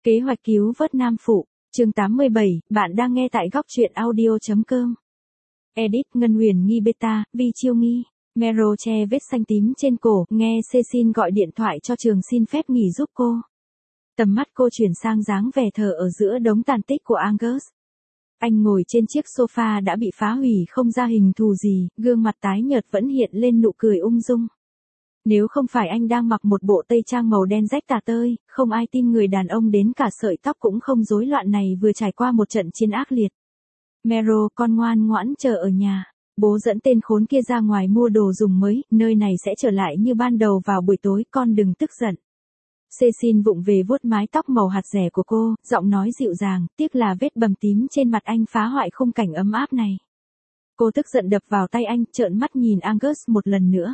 Kế hoạch cứu vớt Nam Phụ, chương 87, bạn đang nghe tại góc truyện audio.com. Edit Ngân Huyền nghi beta, Vi Chiêu nghi. Mero che vết xanh tím trên cổ, nghe Cecil gọi điện thoại cho trường xin phép nghỉ giúp cô. Tầm mắt cô chuyển sang dáng vẻ thờ ở giữa đống tàn tích của Angus. Anh ngồi trên chiếc sofa đã bị phá hủy không ra hình thù gì, gương mặt tái nhợt vẫn hiện lên nụ cười ung dung. Nếu không phải anh đang mặc một bộ tây trang màu đen rách tả tơi, không ai tin người đàn ông đến cả sợi tóc cũng không rối loạn này vừa trải qua một trận chiến ác liệt. Mero, con ngoan ngoãn chờ ở nhà. Bố dẫn tên khốn kia ra ngoài mua đồ dùng mới, nơi này sẽ trở lại như ban đầu vào buổi tối, con đừng tức giận. Cecil vụng về vuốt mái tóc màu hạt rẻ của cô, giọng nói dịu dàng, tiếc là vết bầm tím trên mặt anh phá hoại khung cảnh ấm áp này. Cô tức giận đập vào tay anh, trợn mắt nhìn Angus một lần nữa.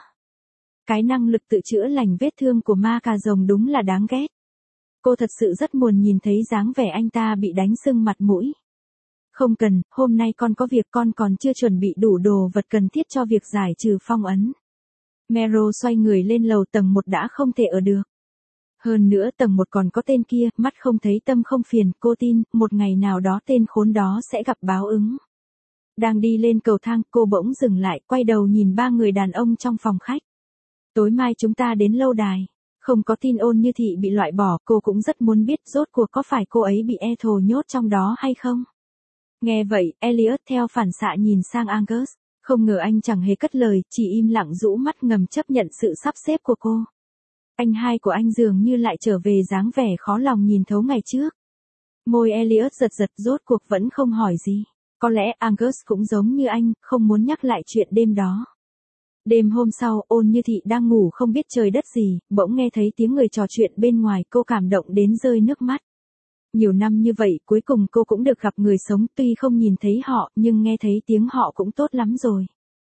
Cái năng lực tự chữa lành vết thương của ma cà rồng đúng là đáng ghét. Cô thật sự rất muốn nhìn thấy dáng vẻ anh ta bị đánh sưng mặt mũi. Không cần, hôm nay con có việc, con còn chưa chuẩn bị đủ đồ vật cần thiết cho việc giải trừ phong ấn. Mero xoay người lên lầu tầng 1 đã không thể ở được. Hơn nữa tầng 1 còn có tên kia, mắt không thấy tâm không phiền, cô tin, một ngày nào đó tên khốn đó sẽ gặp báo ứng. Đang đi lên cầu thang, cô bỗng dừng lại, quay đầu nhìn ba người đàn ông trong phòng khách. Tối mai chúng ta đến lâu đài. Không có tin Ôn Như Thị bị loại bỏ, cô cũng rất muốn biết rốt cuộc có phải cô ấy bị Ethel nhốt trong đó hay không. Nghe vậy, Elliot theo phản xạ nhìn sang Angus. Không ngờ anh chẳng hề cất lời, chỉ im lặng rũ mắt ngầm chấp nhận sự sắp xếp của cô. Anh hai của anh dường như lại trở về dáng vẻ khó lòng nhìn thấu ngày trước. Môi Elliot giật giật, rốt cuộc vẫn không hỏi gì. Có lẽ Angus cũng giống như anh, không muốn nhắc lại chuyện đêm đó. Đêm hôm sau, Ôn Như Thị đang ngủ không biết trời đất gì, bỗng nghe thấy tiếng người trò chuyện bên ngoài, cô cảm động đến rơi nước mắt. Nhiều năm như vậy, cuối cùng cô cũng được gặp người sống, tuy không nhìn thấy họ, nhưng nghe thấy tiếng họ cũng tốt lắm rồi.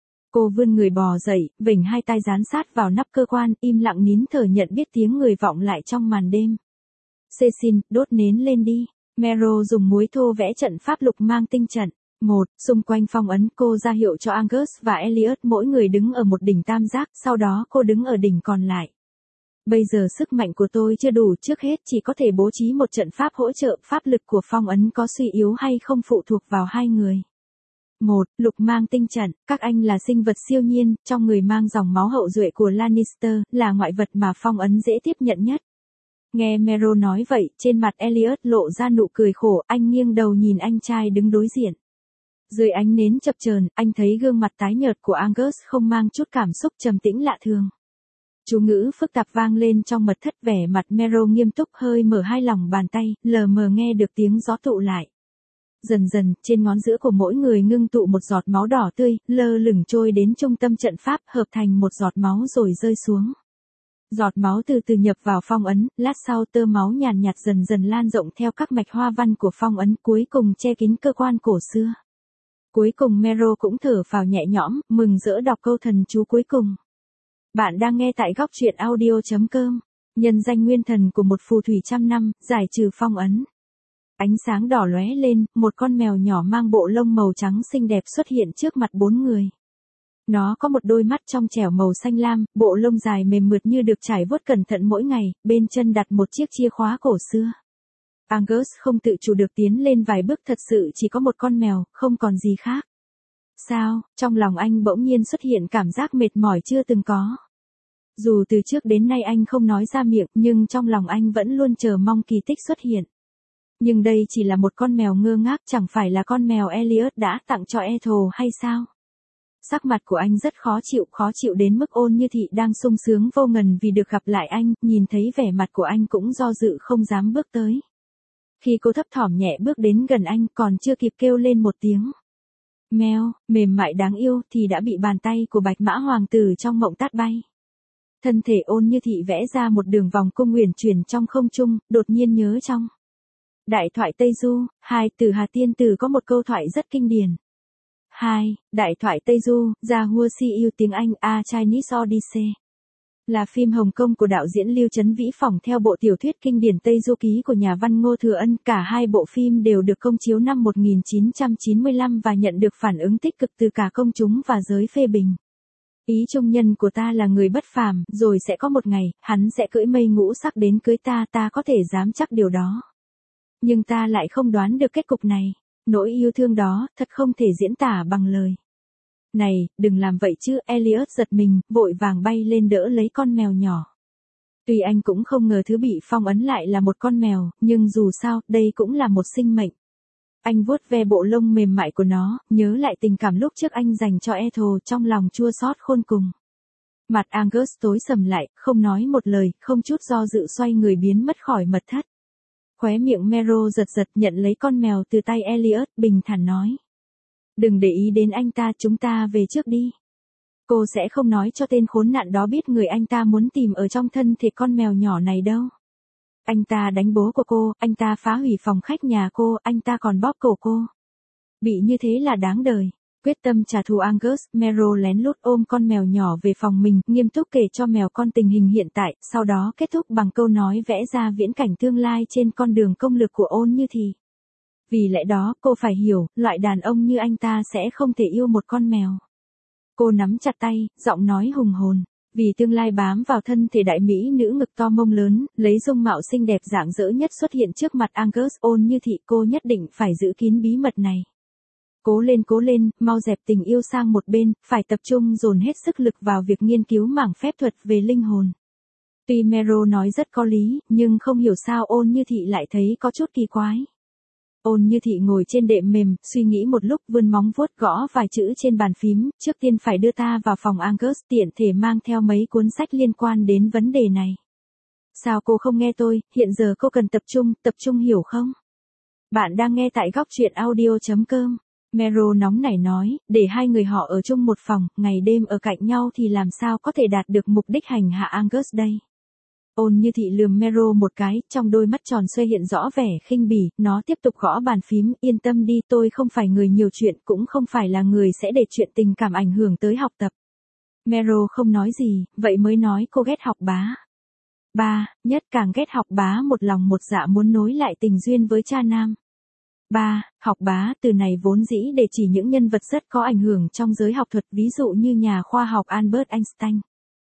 Cô vươn người bò dậy, vểnh hai tay dán sát vào nắp cơ quan, im lặng nín thở nhận biết tiếng người vọng lại trong màn đêm. Cecil, đốt nến lên đi. Mero dùng muối thô vẽ trận pháp lục mang tinh trận. Xung quanh phong ấn, cô ra hiệu cho Angus và Elliot mỗi người đứng ở một đỉnh tam giác, sau đó cô đứng ở đỉnh còn lại. Bây giờ sức mạnh của tôi chưa đủ, trước hết chỉ có thể bố trí một trận pháp hỗ trợ, pháp lực của phong ấn có suy yếu hay không phụ thuộc vào hai người. Lục mang tinh trận, các anh là sinh vật siêu nhiên, trong người mang dòng máu hậu duệ của Lannister, là ngoại vật mà phong ấn dễ tiếp nhận nhất. Nghe Mero nói vậy, trên mặt Elliot lộ ra nụ cười khổ, anh nghiêng đầu nhìn anh trai đứng đối diện. Dưới ánh nến chập chờn, anh thấy gương mặt tái nhợt của Angus không mang chút cảm xúc trầm tĩnh lạ thường. Chú ngữ phức tạp vang lên trong mật thất, vẻ mặt Mero nghiêm túc, hơi mở hai lòng bàn tay, lờ mờ nghe được tiếng gió tụ lại. Dần dần, trên ngón giữa của mỗi người ngưng tụ một giọt máu đỏ tươi, lơ lửng trôi đến trung tâm trận pháp, hợp thành một giọt máu rồi rơi xuống. Giọt máu từ từ nhập vào phong ấn, lát sau tơ máu nhàn nhạt dần dần lan rộng theo các mạch hoa văn của phong ấn, cuối cùng che kín cơ quan cổ xưa. Cuối cùng Mero cũng thở phào nhẹ nhõm, mừng rỡ đọc câu thần chú cuối cùng. Bạn đang nghe tại góc truyện audio.com. Nhân danh nguyên thần của một phù thủy trăm năm, giải trừ phong ấn. Ánh sáng đỏ lóe lên, một con mèo nhỏ mang bộ lông màu trắng xinh đẹp xuất hiện trước mặt bốn người. Nó có một đôi mắt trong trẻo màu xanh lam, bộ lông dài mềm mượt như được trải vuốt cẩn thận mỗi ngày, bên chân đặt một chiếc chìa khóa cổ xưa. Angus không tự chủ được tiến lên vài bước, thật sự chỉ có một con mèo, không còn gì khác. Sao, trong lòng anh bỗng nhiên xuất hiện cảm giác mệt mỏi chưa từng có. Dù từ trước đến nay anh không nói ra miệng, nhưng trong lòng anh vẫn luôn chờ mong kỳ tích xuất hiện. Nhưng đây chỉ là một con mèo ngơ ngác, chẳng phải là con mèo Elliot đã tặng cho Ethel hay sao? Sắc mặt của anh rất khó chịu đến mức Ôn Như Thị đang sung sướng vô ngần vì được gặp lại anh, nhìn thấy vẻ mặt của anh cũng do dự không dám bước tới. Khi cô thấp thỏm nhẹ bước đến gần anh, còn chưa kịp kêu lên một tiếng meo, mềm mại đáng yêu, thì đã bị bàn tay của Bạch Mã Hoàng tử trong mộng tát bay. Thân thể Ôn Như Thị vẽ ra một đường vòng cung uyển chuyển trong không trung, đột nhiên nhớ trong Đại thoại Tây Du, từ Hà Tiên Tử có một câu thoại rất kinh điển. Đại thoại Tây Du, Yahoo See You tiếng Anh, A Chinese Odyssey. Là phim Hồng Kông của đạo diễn Lưu Chấn Vĩ phỏng theo bộ tiểu thuyết kinh điển Tây Du Ký của nhà văn Ngô Thừa Ân. Cả hai bộ phim đều được công chiếu năm 1995 và nhận được phản ứng tích cực từ cả công chúng và giới phê bình. Ý trung nhân của ta là người bất phàm, rồi sẽ có một ngày, hắn sẽ cưỡi mây ngũ sắc đến cưới ta, ta có thể dám chắc điều đó. Nhưng ta lại không đoán được kết cục này. Nỗi yêu thương đó, thật không thể diễn tả bằng lời. Này, đừng làm vậy chứ, Elliot giật mình, vội vàng bay lên đỡ lấy con mèo nhỏ. Tuy anh cũng không ngờ thứ bị phong ấn lại là một con mèo, nhưng dù sao, đây cũng là một sinh mệnh. Anh vuốt ve bộ lông mềm mại của nó, nhớ lại tình cảm lúc trước anh dành cho Ethel, trong lòng chua xót khôn cùng. Mặt Angus tối sầm lại, không nói một lời, không chút do dự xoay người biến mất khỏi mật thất. Khóe miệng Mero giật giật, nhận lấy con mèo từ tay Elliot, bình thản nói. Đừng để ý đến anh ta, chúng ta về trước đi. Cô sẽ không nói cho tên khốn nạn đó biết người anh ta muốn tìm ở trong thân thể con mèo nhỏ này đâu. Anh ta đánh bố của cô, anh ta phá hủy phòng khách nhà cô, anh ta còn bóp cổ cô. Bị như thế là đáng đời. Quyết tâm trả thù Angus, Mero lén lút ôm con mèo nhỏ về phòng mình, nghiêm túc kể cho mèo con tình hình hiện tại, sau đó kết thúc bằng câu nói vẽ ra viễn cảnh tương lai trên con đường công lực của Ôn Như Thị. Vì lẽ đó, cô phải hiểu, loại đàn ông như anh ta sẽ không thể yêu một con mèo. Cô nắm chặt tay, giọng nói hùng hồn. Vì tương lai bám vào thân thể đại mỹ nữ ngực to mông lớn, lấy dung mạo xinh đẹp rạng rỡ nhất xuất hiện trước mặt Angus, Ôn Như Thị, cô nhất định phải giữ kín bí mật này. Cố lên, mau dẹp tình yêu sang một bên, phải tập trung dồn hết sức lực vào việc nghiên cứu mảng phép thuật về linh hồn. Tuy Mero nói rất có lý, nhưng không hiểu sao Ôn Như Thị lại thấy có chút kỳ quái. Ôn Như Thị ngồi trên đệm mềm, suy nghĩ một lúc, vươn móng vuốt gõ vài chữ trên bàn phím, trước tiên phải đưa ta vào phòng Angus, tiện thể mang theo mấy cuốn sách liên quan đến vấn đề này. Sao cô không nghe tôi, hiện giờ cô cần tập trung hiểu không? Bạn đang nghe tại góc truyện audio.com. Mero nóng nảy nói, để hai người họ ở chung một phòng, ngày đêm ở cạnh nhau thì làm sao có thể đạt được mục đích hành hạ Angus đây? Ôn Như Thị lườm Mero một cái, trong đôi mắt tròn xoe hiện rõ vẻ khinh bỉ, nó tiếp tục gõ bàn phím, yên tâm đi, tôi không phải người nhiều chuyện, cũng không phải là người sẽ để chuyện tình cảm ảnh hưởng tới học tập. Mero không nói gì, vậy mới nói cô ghét học bá. Ba, nhất càng ghét học bá một lòng một dạ muốn nối lại tình duyên với cha nam. Ba, học bá, từ này vốn dĩ để chỉ những nhân vật rất có ảnh hưởng trong giới học thuật, ví dụ như nhà khoa học Albert Einstein.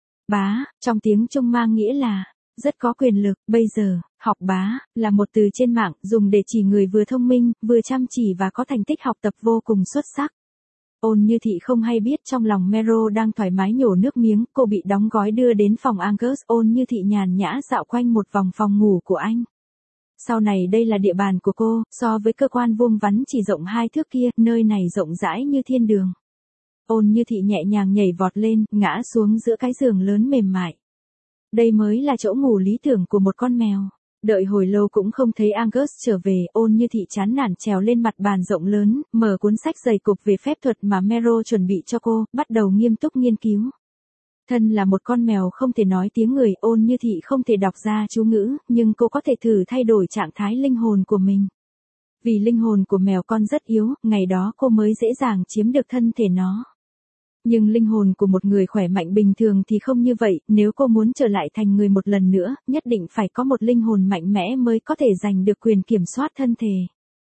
Bá, trong tiếng Trung mang nghĩa là rất có quyền lực. Bây giờ, học bá là một từ trên mạng dùng để chỉ người vừa thông minh, vừa chăm chỉ và có thành tích học tập vô cùng xuất sắc. Ôn Như Thị không hay biết trong lòng Mero đang thoải mái nhổ nước miếng, cô bị đóng gói đưa đến phòng Angus, Ôn Như Thị nhàn nhã dạo quanh một vòng phòng ngủ của anh. Sau này đây là địa bàn của cô, so với cơ quan vuông vắn chỉ rộng 2 thước kia, nơi này rộng rãi như thiên đường. Ôn Như Thị nhẹ nhàng nhảy vọt lên, ngã xuống giữa cái giường lớn mềm mại. Đây mới là chỗ ngủ lý tưởng của một con mèo. Đợi hồi lâu cũng không thấy Angus trở về, Ôn Như Thị chán nản trèo lên mặt bàn rộng lớn, mở cuốn sách dày cộp về phép thuật mà Mero chuẩn bị cho cô, bắt đầu nghiêm túc nghiên cứu. Thân là một con mèo không thể nói tiếng người, Ôn Như Thị không thể đọc ra chú ngữ, nhưng cô có thể thử thay đổi trạng thái linh hồn của mình. Vì linh hồn của mèo con rất yếu, ngày đó cô mới dễ dàng chiếm được thân thể nó. Nhưng linh hồn của một người khỏe mạnh bình thường thì không như vậy, nếu cô muốn trở lại thành người một lần nữa, nhất định phải có một linh hồn mạnh mẽ mới có thể giành được quyền kiểm soát thân thể.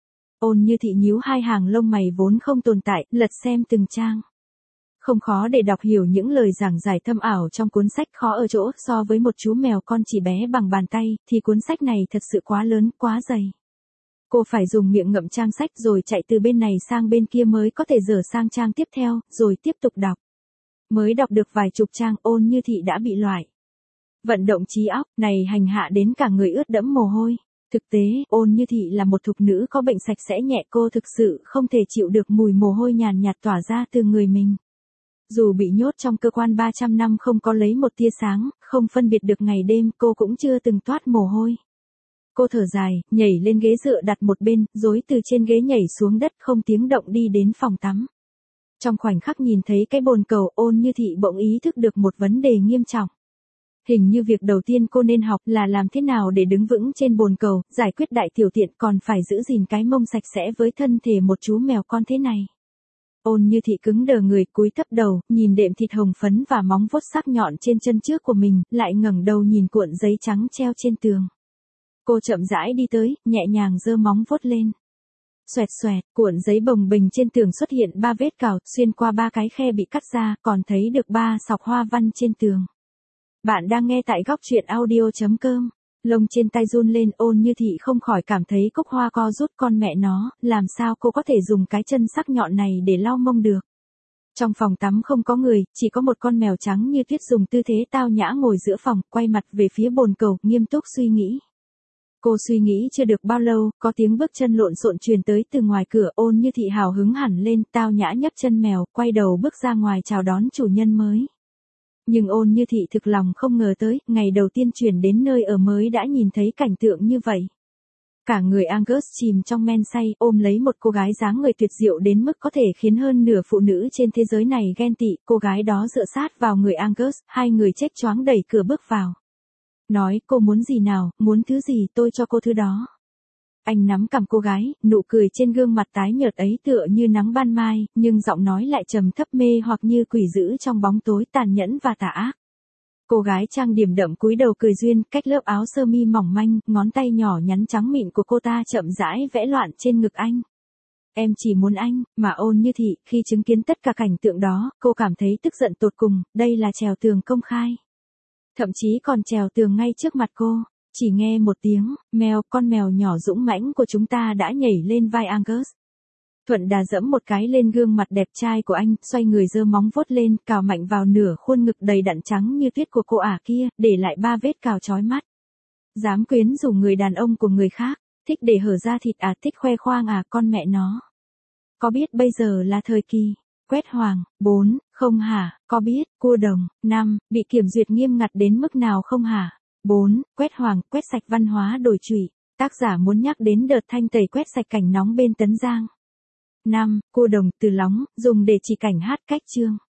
Ôn Như Thị nhíu hai hàng lông mày vốn không tồn tại, lật xem từng trang. Không khó để đọc hiểu những lời giảng giải thâm ảo trong cuốn sách, khó ở chỗ so với một chú mèo con chỉ bé bằng bàn tay, thì cuốn sách này thật sự quá lớn, quá dày. Cô phải dùng miệng ngậm trang sách rồi chạy từ bên này sang bên kia mới có thể dở sang trang tiếp theo, rồi tiếp tục đọc. Mới đọc được vài chục trang, Ôn Như Thị đã bị loại. Vận động trí óc này hành hạ đến cả người ướt đẫm mồ hôi. Thực tế, Ôn Như Thị là một thục nữ có bệnh sạch sẽ nhẹ, cô thực sự không thể chịu được mùi mồ hôi nhàn nhạt tỏa ra từ người mình. Dù bị nhốt trong cơ quan 300 năm không có lấy một tia sáng, không phân biệt được ngày đêm, cô cũng chưa từng toát mồ hôi. Cô thở dài, nhảy lên ghế dựa đặt một bên, rối từ trên ghế nhảy xuống đất không tiếng động đi đến phòng tắm. Trong khoảnh khắc nhìn thấy cái bồn cầu, Ôn Như Thị bỗng ý thức được một vấn đề nghiêm trọng. Hình như việc đầu tiên cô nên học là làm thế nào để đứng vững trên bồn cầu, giải quyết đại tiểu tiện còn phải giữ gìn cái mông sạch sẽ với thân thể một chú mèo con thế này. Ôn Như Thị cứng đờ người, cúi thấp đầu, nhìn đệm thịt hồng phấn và móng vuốt sắc nhọn trên chân trước của mình, lại ngẩng đầu nhìn cuộn giấy trắng treo trên tường. Cô chậm rãi đi tới, nhẹ nhàng giơ móng vuốt lên. Xoẹt xoẹt, cuộn giấy bồng bềnh trên tường xuất hiện 3 vết cào, xuyên qua 3 cái khe bị cắt ra, còn thấy được 3 sọc hoa văn trên tường. Bạn đang nghe tại góc truyện audio.com. Lông trên tay run lên, Ôn Như Thị không khỏi cảm thấy cúc hoa co rút, con mẹ nó, làm sao cô có thể dùng cái chân sắc nhọn này để lau mông được. Trong phòng tắm không có người, chỉ có một con mèo trắng như tuyết dùng tư thế tao nhã ngồi giữa phòng, quay mặt về phía bồn cầu, nghiêm túc suy nghĩ. Cô suy nghĩ chưa được bao lâu, có tiếng bước chân lộn xộn truyền tới từ ngoài cửa. Ôn Như Thị hào hứng hẳn lên, tao nhã nhấc chân mèo, quay đầu bước ra ngoài chào đón chủ nhân mới. Nhưng Ôn Như Thị thực lòng không ngờ tới, ngày đầu tiên chuyển đến nơi ở mới đã nhìn thấy cảnh tượng như vậy. Cả người Angus chìm trong men say, ôm lấy một cô gái dáng người tuyệt diệu đến mức có thể khiến hơn nửa phụ nữ trên thế giới này ghen tị. Cô gái đó dựa sát vào người Angus, hai người chếch choáng đẩy cửa bước vào. Nói, cô muốn gì nào, muốn thứ gì tôi cho cô thứ đó. Anh nắm cằm cô gái, nụ cười trên gương mặt tái nhợt ấy tựa như nắng ban mai, nhưng giọng nói lại trầm thấp mê hoặc như quỷ dữ trong bóng tối, tàn nhẫn và tà ác. Cô gái trang điểm đậm cúi đầu cười duyên, cách lớp áo sơ mi mỏng manh, ngón tay nhỏ nhắn trắng mịn của cô ta chậm rãi vẽ loạn trên ngực anh. Em chỉ muốn anh, mà Ôn Như Thị, khi chứng kiến tất cả cảnh tượng đó, cô cảm thấy tức giận tột cùng, đây là trèo tường công khai. Thậm chí còn trèo tường ngay trước mặt cô. Chỉ nghe một tiếng, mèo, con mèo nhỏ dũng mãnh của chúng ta đã nhảy lên vai Angus. Thuận đà dẫm một cái lên gương mặt đẹp trai của anh, xoay người giơ móng vuốt lên, cào mạnh vào nửa khuôn ngực đầy đặn trắng như tuyết của cô ả kia, để lại 3 vết cào chói mắt. Dám quyến rũ người đàn ông của người khác, thích để hở ra thịt à, thích khoe khoang à, con mẹ nó. Có biết bây giờ là thời kỳ quét hoàng? 4, không hả? Có biết cua đồng? 5, bị kiểm duyệt nghiêm ngặt đến mức nào không hả? 4, quét hoàng, quét sạch văn hóa đồi trụy. Tác giả muốn nhắc đến đợt thanh tẩy quét sạch cảnh nóng bên Tấn Giang. 5, cua đồng, từ lóng, dùng để chỉ cảnh hát cách chương.